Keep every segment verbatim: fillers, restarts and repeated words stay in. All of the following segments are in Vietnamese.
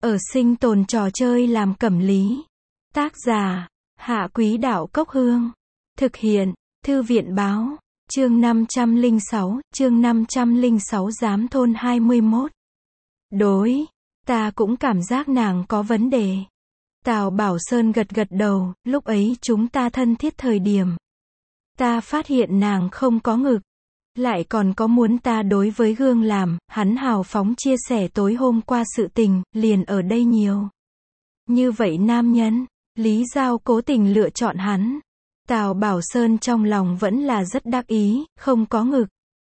Ở sinh tồn trò chơi làm cẩm lý. Tác giả, Hạ Quý Đạo Cốc Hương. Thực hiện, Thư viện Báo. Chương năm trăm lẻ sáu, chương năm trăm lẻ sáu Giám thôn hai mươi mốt. Đối, ta cũng cảm giác nàng có vấn đề. Tào Bảo Sơn gật gật đầu, lúc ấy chúng ta thân thiết thời điểm. Ta phát hiện nàng không có ngực. Lại còn có muốn ta đối với gương làm, hắn hào phóng chia sẻ tối hôm qua sự tình, liền ở đây nhiều. Như vậy nam nhân, Lý Giao cố tình lựa chọn hắn. Tào Bảo Sơn trong lòng vẫn là rất đắc ý, không có ngực.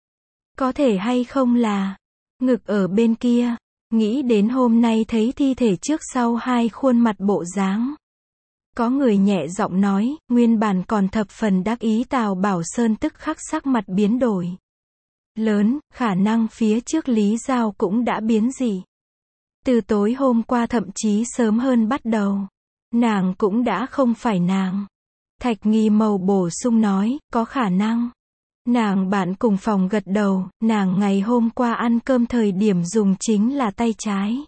Có thể hay không là, ngực ở bên kia, nghĩ đến hôm nay thấy thi thể trước sau hai khuôn mặt bộ dáng. Có người nhẹ giọng nói, nguyên bản còn thập phần đắc ý Tào Bảo Sơn tức khắc sắc mặt biến đổi. Lớn, khả năng phía trước Lý Giao cũng đã biến dị. Từ tối hôm qua thậm chí sớm hơn bắt đầu. Nàng cũng đã không phải nàng. Thạch Nghi Mầu bổ sung nói, có khả năng. Nàng bạn cùng phòng gật đầu, nàng ngày hôm qua ăn cơm thời điểm dùng chính là tay trái.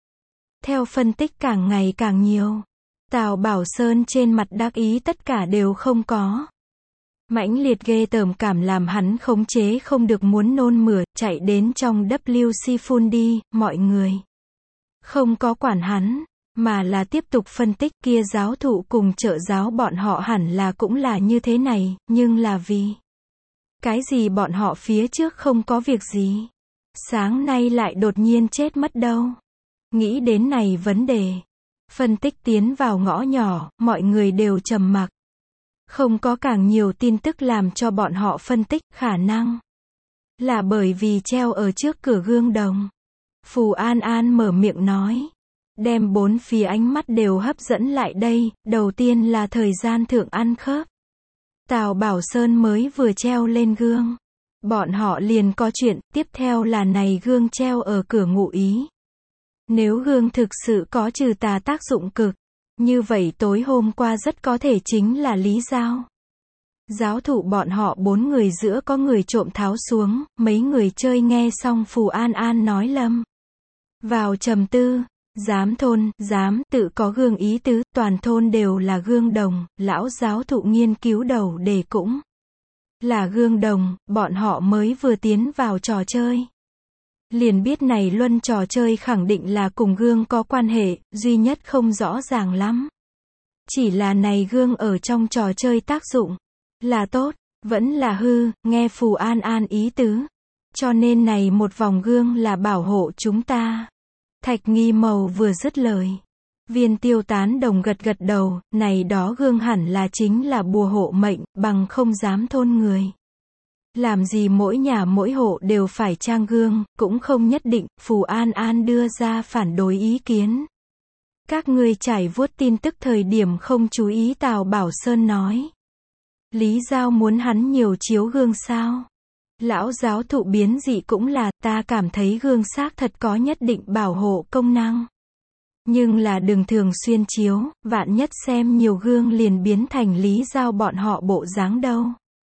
Theo phân tích càng ngày càng nhiều. Tào Bảo Sơn trên mặt đắc ý tất cả đều không có. Mãnh liệt ghê tởm cảm làm hắn khống chế không được muốn nôn mửa, chạy đến trong W C phun đi, mọi người. Không có quản hắn, mà là tiếp tục phân tích kia giáo thụ cùng trợ giáo bọn họ hẳn là cũng là như thế này, nhưng là vì cái gì bọn họ phía trước không có việc gì. Sáng nay lại đột nhiên chết mất đâu. Nghĩ đến này vấn đề. Phân tích tiến vào ngõ nhỏ, mọi người đều trầm mặc. Không có càng nhiều tin tức làm cho bọn họ phân tích, khả năng là bởi vì treo ở trước cửa gương đồng. Phù An An mở miệng nói, đem bốn phía ánh mắt đều hấp dẫn lại đây, đầu tiên là thời gian thượng ăn khớp. Tào Bảo Sơn mới vừa treo lên gương. Bọn họ liền có chuyện, tiếp theo là này gương treo ở cửa ngụ ý. Nếu gương thực sự có trừ tà tác dụng cực, như vậy tối hôm qua rất có thể chính là Lý Giao. Giáo thụ bọn họ bốn người giữa có người trộm tháo xuống, mấy người chơi nghe xong Phù An An nói lâm vào trầm tư. Giám thôn, giám, tự có gương ý tứ, toàn thôn đều là gương đồng, lão giáo thụ nghiên cứu đầu đề cũng là gương đồng, bọn họ mới vừa tiến vào trò chơi. Liền biết này luân trò chơi khẳng định là cùng gương có quan hệ, duy nhất không rõ ràng lắm. Chỉ là này gương ở trong trò chơi tác dụng là tốt, vẫn là hư, nghe Phù An An ý tứ. Cho nên này một vòng gương là bảo hộ chúng ta. Thạch Nghi Mầu vừa dứt lời. Viên Tiêu tán đồng gật gật đầu, này đó gương hẳn là chính là bùa hộ mệnh, bằng không dám thôn người. Làm gì mỗi nhà mỗi hộ đều phải trang gương, cũng không nhất định, Phù An An đưa ra phản đối ý kiến. Các ngươi trải vuốt tin tức thời điểm không chú ý Tào Bảo Sơn nói. Lý Giao muốn hắn nhiều chiếu gương sao? Lão giáo thụ biến dị cũng là, ta cảm thấy gương xác thật có nhất định bảo hộ công năng. Nhưng là đừng thường xuyên chiếu, vạn nhất xem nhiều gương liền biến thành Lý Giao bọn họ bộ dáng đâu.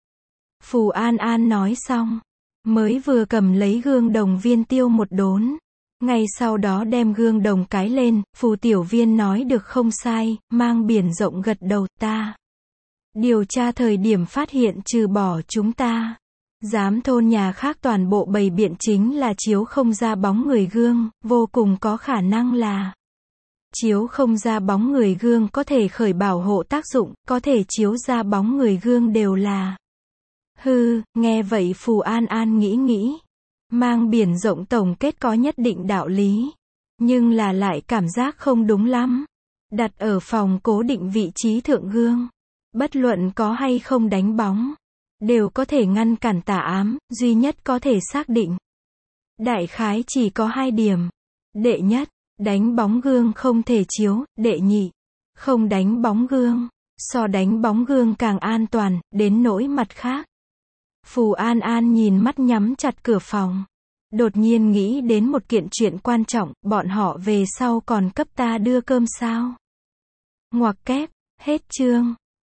Phù An An nói xong, mới vừa cầm lấy gương đồng Viên Tiêu một đốn. Ngay sau đó đem gương đồng cái lên, Phù Tiểu Viên nói được không sai, mang biển rộng gật đầu, ta điều tra thời điểm phát hiện trừ bỏ chúng ta. Giám thôn nhà khác toàn bộ bày biện chính là chiếu không ra bóng người gương, vô cùng có khả năng là chiếu không ra bóng người gương có thể khởi bảo hộ tác dụng, có thể chiếu ra bóng người gương đều là hư. Nghe vậy Phù An An nghĩ nghĩ, mang biển rộng tổng kết có nhất định đạo lý, nhưng là lại cảm giác không đúng lắm. Đặt ở phòng cố định vị trí thượng gương, bất luận có hay không đánh bóng, đều có thể ngăn cản tà ám, duy nhất có thể xác định. Đại khái chỉ có hai điểm. Đệ nhất, đánh bóng gương không thể chiếu, đệ nhị, không đánh bóng gương. So đánh bóng gương càng an toàn, đến nỗi mặt khác. Phù An An nhìn mắt nhắm chặt cửa phòng. Đột nhiên nghĩ đến một kiện chuyện quan trọng, bọn họ về sau còn cấp ta đưa cơm sao? Ngoặc kép, hết chương.